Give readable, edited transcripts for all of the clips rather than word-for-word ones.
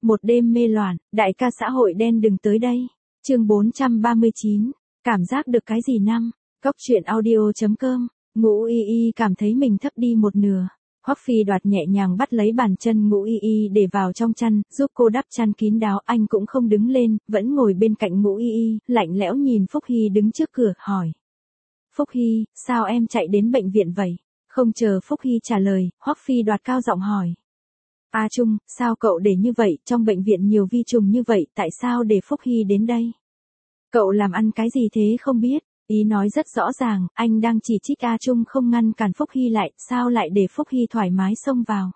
Một đêm mê loạn, đại ca xã hội đen đừng tới đây. Chương 439, cảm giác được cái gì năm. Cóc truyện audio.com. Ngũ Y Y cảm thấy mình thấp đi một nửa. Hoắc Phi Đoạt nhẹ nhàng bắt lấy bàn chân Ngũ Y Y để vào trong chăn, giúp cô đắp chăn kín đáo. Anh cũng không đứng lên, vẫn ngồi bên cạnh Ngũ Y Y, lạnh lẽo nhìn Phúc Hy đứng trước cửa, hỏi. Phúc Hy, sao em chạy đến bệnh viện vậy? Không chờ Phúc Hy trả lời, Hoắc Phi Đoạt cao giọng hỏi. A Trung, sao cậu để như vậy, trong bệnh viện nhiều vi trùng như vậy, tại sao để Phúc Hy đến đây? Cậu làm ăn cái gì thế không biết? Ý nói rất rõ ràng, anh đang chỉ trích A Trung không ngăn cản Phúc Hy lại, sao lại để Phúc Hy thoải mái xông vào?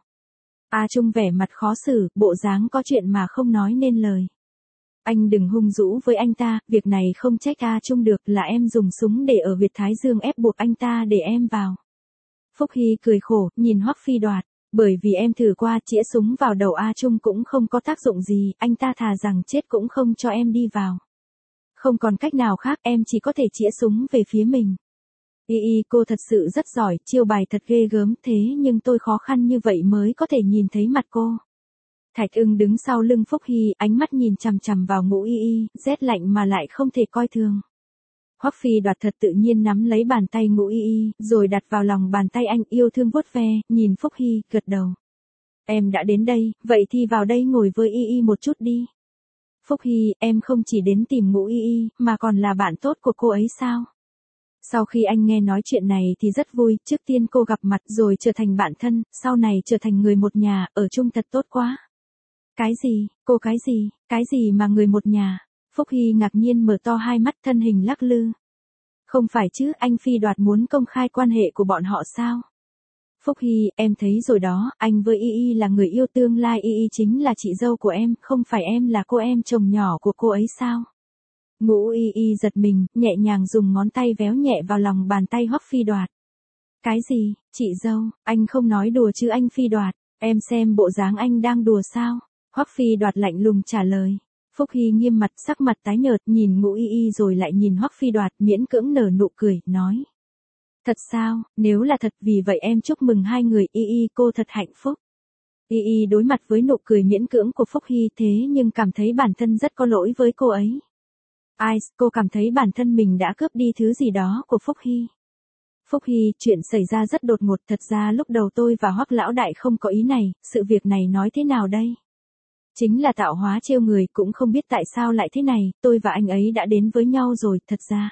A Trung vẻ mặt khó xử, bộ dáng có chuyện mà không nói nên lời. Anh đừng hung dữ với anh ta, việc này không trách A Trung được, là em dùng súng để ở huyệt thái dương ép buộc anh ta để em vào. Phúc Hy cười khổ, nhìn Hoắc Phi Đoạt, bởi vì em thử qua, chĩa súng vào đầu A Trung cũng không có tác dụng gì, anh ta thà rằng chết cũng không cho em đi vào. Không còn cách nào khác, em chỉ có thể chĩa súng về phía mình. Y Y, cô thật sự rất giỏi, chiêu bài thật ghê gớm, thế nhưng tôi khó khăn như vậy mới có thể nhìn thấy mặt cô. Thạch Ưng đứng sau lưng Phúc Hy, ánh mắt nhìn chằm chằm vào Ngũ Y Y, rét lạnh mà lại không thể coi thường. Hoắc Phi Đoạt thật tự nhiên nắm lấy bàn tay Ngũ Y Y, rồi đặt vào lòng bàn tay anh, yêu thương vuốt ve, nhìn Phúc Hy, gật đầu. Em đã đến đây, vậy thì vào đây ngồi với Y Y một chút đi. Phúc Hy, em không chỉ đến tìm Ngũ Y Y, mà còn là bạn tốt của cô ấy sao? Sau khi anh nghe nói chuyện này thì rất vui, trước tiên cô gặp mặt rồi trở thành bạn thân, sau này trở thành người một nhà, ở chung thật tốt quá. Cái gì, cô cái gì mà người một nhà? Phúc Hy ngạc nhiên mở to hai mắt, thân hình lắc lư. Không phải chứ, anh Phi Đoạt muốn công khai quan hệ của bọn họ sao? Phúc Hy, em thấy rồi đó, anh với Y Y là người yêu tương lai, Y Y chính là chị dâu của em, không phải em là cô em chồng nhỏ của cô ấy sao? Ngũ Y Y giật mình, nhẹ nhàng dùng ngón tay véo nhẹ vào lòng bàn tay Hoắc Phi Đoạt. Cái gì, chị dâu, anh không nói đùa chứ anh Phi Đoạt, em xem bộ dáng anh đang đùa sao? Hoắc Phi Đoạt lạnh lùng trả lời. Phúc Hy nghiêm mặt, sắc mặt tái nhợt, nhìn Ngũ Y Y rồi lại nhìn Hoắc Phi Đoạt, miễn cưỡng nở nụ cười, nói. Thật sao, nếu là thật, vì vậy em chúc mừng hai người, Y Y, cô thật hạnh phúc. Y Y đối mặt với nụ cười miễn cưỡng của Phúc Hy, thế nhưng cảm thấy bản thân rất có lỗi với cô ấy. Ai, cô cảm thấy bản thân mình đã cướp đi thứ gì đó của Phúc Hy. Phúc Hy, chuyện xảy ra rất đột ngột, thật ra lúc đầu tôi và Hoắc lão đại không có ý này, sự việc này nói thế nào đây? Chính là tạo hóa trêu người, cũng không biết tại sao lại thế này, tôi và anh ấy đã đến với nhau rồi, thật ra.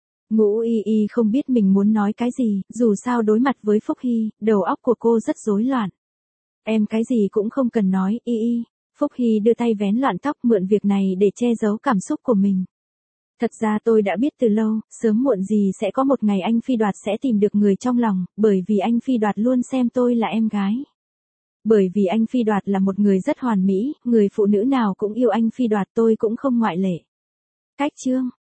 Ngũ Y Y không biết mình muốn nói cái gì, dù sao đối mặt với Phúc Hy, đầu óc của cô rất rối loạn. Em cái gì cũng không cần nói, Y Y. Phúc Hy đưa tay vén loạn tóc, mượn việc này để che giấu cảm xúc của mình. Thật ra tôi đã biết từ lâu, sớm muộn gì sẽ có một ngày anh Phi Đoạt sẽ tìm được người trong lòng, bởi vì anh Phi Đoạt luôn xem tôi là em gái. Bởi vì anh Phi Đoạt là một người rất hoàn mỹ, người phụ nữ nào cũng yêu anh Phi Đoạt, tôi cũng không ngoại lệ. Cách chương.